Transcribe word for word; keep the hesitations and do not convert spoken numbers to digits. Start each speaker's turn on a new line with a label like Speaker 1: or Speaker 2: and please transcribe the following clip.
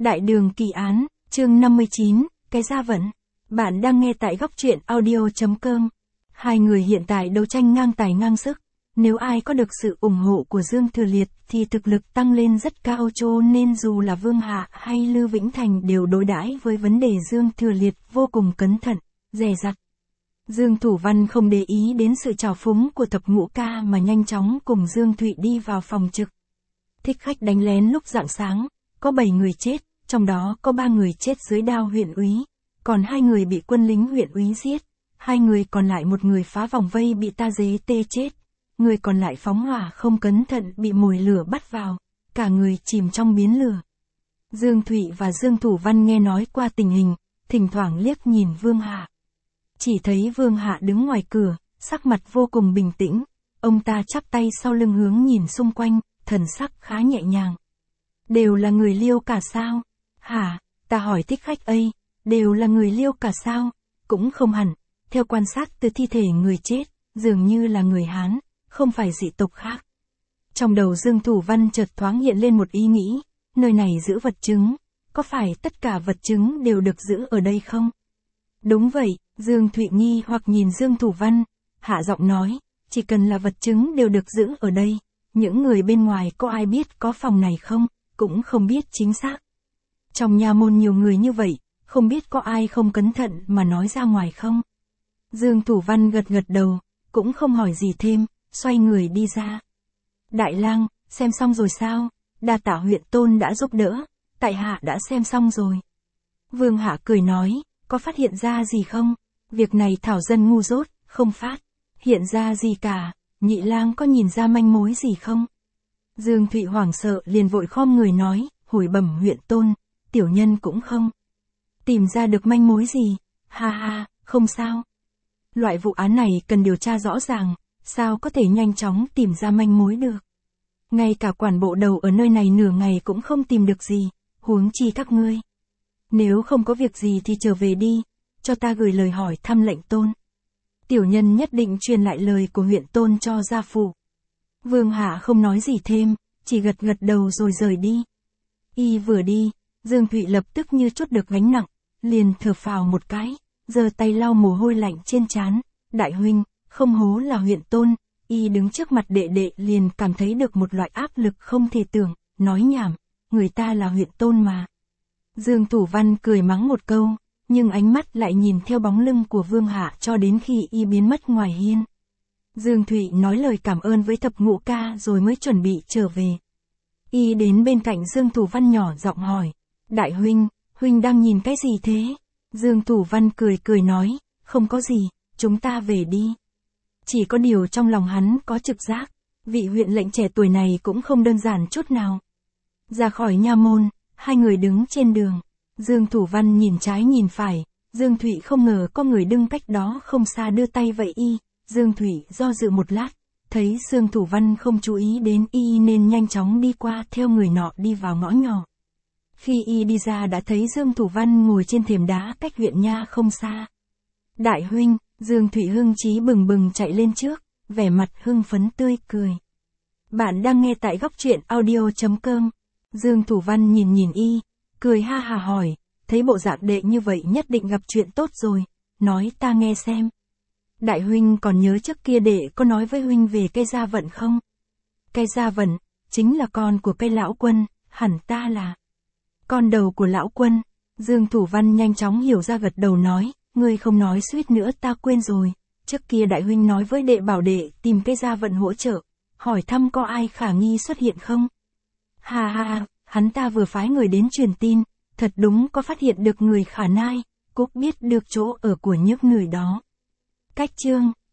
Speaker 1: Đại đường kỳ án, chương năm mươi chín, cái gia vận. Bạn đang nghe tại góc truyện audio.com. Hai người hiện tại đấu tranh ngang tài ngang sức. Nếu ai có được sự ủng hộ của Dương Thừa Liệt thì thực lực tăng lên rất cao, cho nên dù là Vương Hạ hay Lưu Vĩnh Thành đều đối đãi với vấn đề Dương Thừa Liệt vô cùng cẩn thận, dè dặt. Dương Thủ Văn không để ý đến sự trào phúng của Thập Ngũ Ca mà nhanh chóng cùng Dương Thụy đi vào phòng trực. Thích khách đánh lén lúc rạng sáng, có bảy người chết, trong đó có ba người chết dưới đao huyện úy, còn hai người bị quân lính huyện úy giết, hai người còn lại một người phá vòng vây bị ta dế tê chết, người còn lại phóng hỏa không cẩn thận bị mồi lửa bắt vào, cả người chìm trong biến lửa. Dương Thụy và Dương Thủ Văn nghe nói qua tình hình, thỉnh thoảng liếc nhìn Vương Hạ. Chỉ thấy Vương Hạ đứng ngoài cửa, sắc mặt vô cùng bình tĩnh, ông ta chắp tay sau lưng hướng nhìn xung quanh, thần sắc khá nhẹ nhàng. Đều là người Liêu cả sao? Hả? Ta hỏi thích khách ấy, đều là người Liêu cả sao? Cũng không hẳn, theo quan sát từ thi thể người chết, dường như là người Hán, không phải dị tộc khác. Trong đầu Dương Thủ Văn chợt thoáng hiện lên một ý nghĩ, nơi này giữ vật chứng, có phải tất cả vật chứng đều được giữ ở đây không? Đúng vậy, Dương Thụy nghi hoặc nhìn Dương Thủ Văn, hạ giọng nói, chỉ cần là vật chứng đều được giữ ở đây, những người bên ngoài có ai biết có phòng này không, cũng không biết chính xác. Trong nha môn nhiều người như vậy, không biết có ai không cẩn thận mà nói ra ngoài không? Dương Thủ Văn gật gật đầu, cũng không hỏi gì thêm, xoay người đi ra. Đại lang, xem xong rồi sao? Đa tạ huyện tôn đã giúp đỡ, tại hạ đã xem xong rồi. Vương Hạ cười nói, có phát hiện ra gì không? Việc này thảo dân ngu dốt, không phát hiện ra gì cả, nhị lang có nhìn ra manh mối gì không? Dương Thụy hoảng sợ liền vội khom người nói, hồi bẩm huyện tôn, tiểu nhân cũng không tìm ra được manh mối gì, ha ha, không sao. Loại vụ án này cần điều tra rõ ràng, sao có thể nhanh chóng tìm ra manh mối được. Ngay cả quản bộ đầu ở nơi này nửa ngày cũng không tìm được gì, huống chi các ngươi. Nếu không có việc gì thì trở về đi, cho ta gửi lời hỏi thăm lệnh tôn. Tiểu nhân nhất định truyền lại lời của huyện tôn cho gia phụ. Vương Hạ không nói gì thêm, chỉ gật gật đầu rồi rời đi. Y vừa đi, Dương Thụy lập tức như trút được gánh nặng, liền thở phào một cái, giơ tay lau mồ hôi lạnh trên trán. Đại huynh, không hố là huyện tôn. Y đứng trước mặt đệ đệ liền cảm thấy được một loại áp lực không thể tưởng, nói nhảm, người ta là huyện tôn mà. Dương Thủ Văn cười mắng một câu, nhưng ánh mắt lại nhìn theo bóng lưng của Vương Hạ cho đến khi y biến mất ngoài hiên. Dương Thụy nói lời cảm ơn với Thập Ngũ Ca rồi mới chuẩn bị trở về. Y đến bên cạnh Dương Thủ Văn nhỏ giọng hỏi, đại huynh, huynh đang nhìn cái gì thế? Dương Thủ Văn cười cười nói, không có gì, chúng ta về đi. Chỉ có điều trong lòng hắn có trực giác, vị huyện lệnh trẻ tuổi này cũng không đơn giản chút nào. Ra khỏi nha môn, hai người đứng trên đường. Dương Thủ Văn nhìn trái nhìn phải, Dương Thụy không ngờ có người đứng cách đó không xa đưa tay vẫy y. Dương Thụy do dự một lát, thấy Dương Thủ Văn không chú ý đến y nên nhanh chóng đi qua theo người nọ đi vào ngõ nhỏ. Khi y đi ra đã thấy Dương Thủ Văn ngồi trên thềm đá cách huyện nha không xa. Đại huynh, Dương Thụy hưng chí bừng bừng chạy lên trước, vẻ mặt hưng phấn tươi cười. Bạn đang nghe tại góc truyện audio.com. Dương Thủ Văn nhìn nhìn y, cười ha hà hỏi, thấy bộ dạng đệ như vậy nhất định gặp chuyện tốt rồi, nói ta nghe xem. Đại huynh còn nhớ trước kia đệ có nói với huynh về cây gia vận không? Cây gia vận, chính là con của cây lão quân, hẳn ta là con đầu của lão quân. Dương Thủ Văn nhanh chóng hiểu ra gật đầu nói, ngươi không nói suýt nữa ta quên rồi, trước kia đại huynh nói với đệ bảo đệ tìm cây gia vận hỗ trợ, hỏi thăm có ai khả nghi xuất hiện không? Ha ha, hắn ta vừa phái người đến truyền tin, thật đúng có phát hiện được người khả nai, cũng biết được chỗ ở của những người đó. Cách chương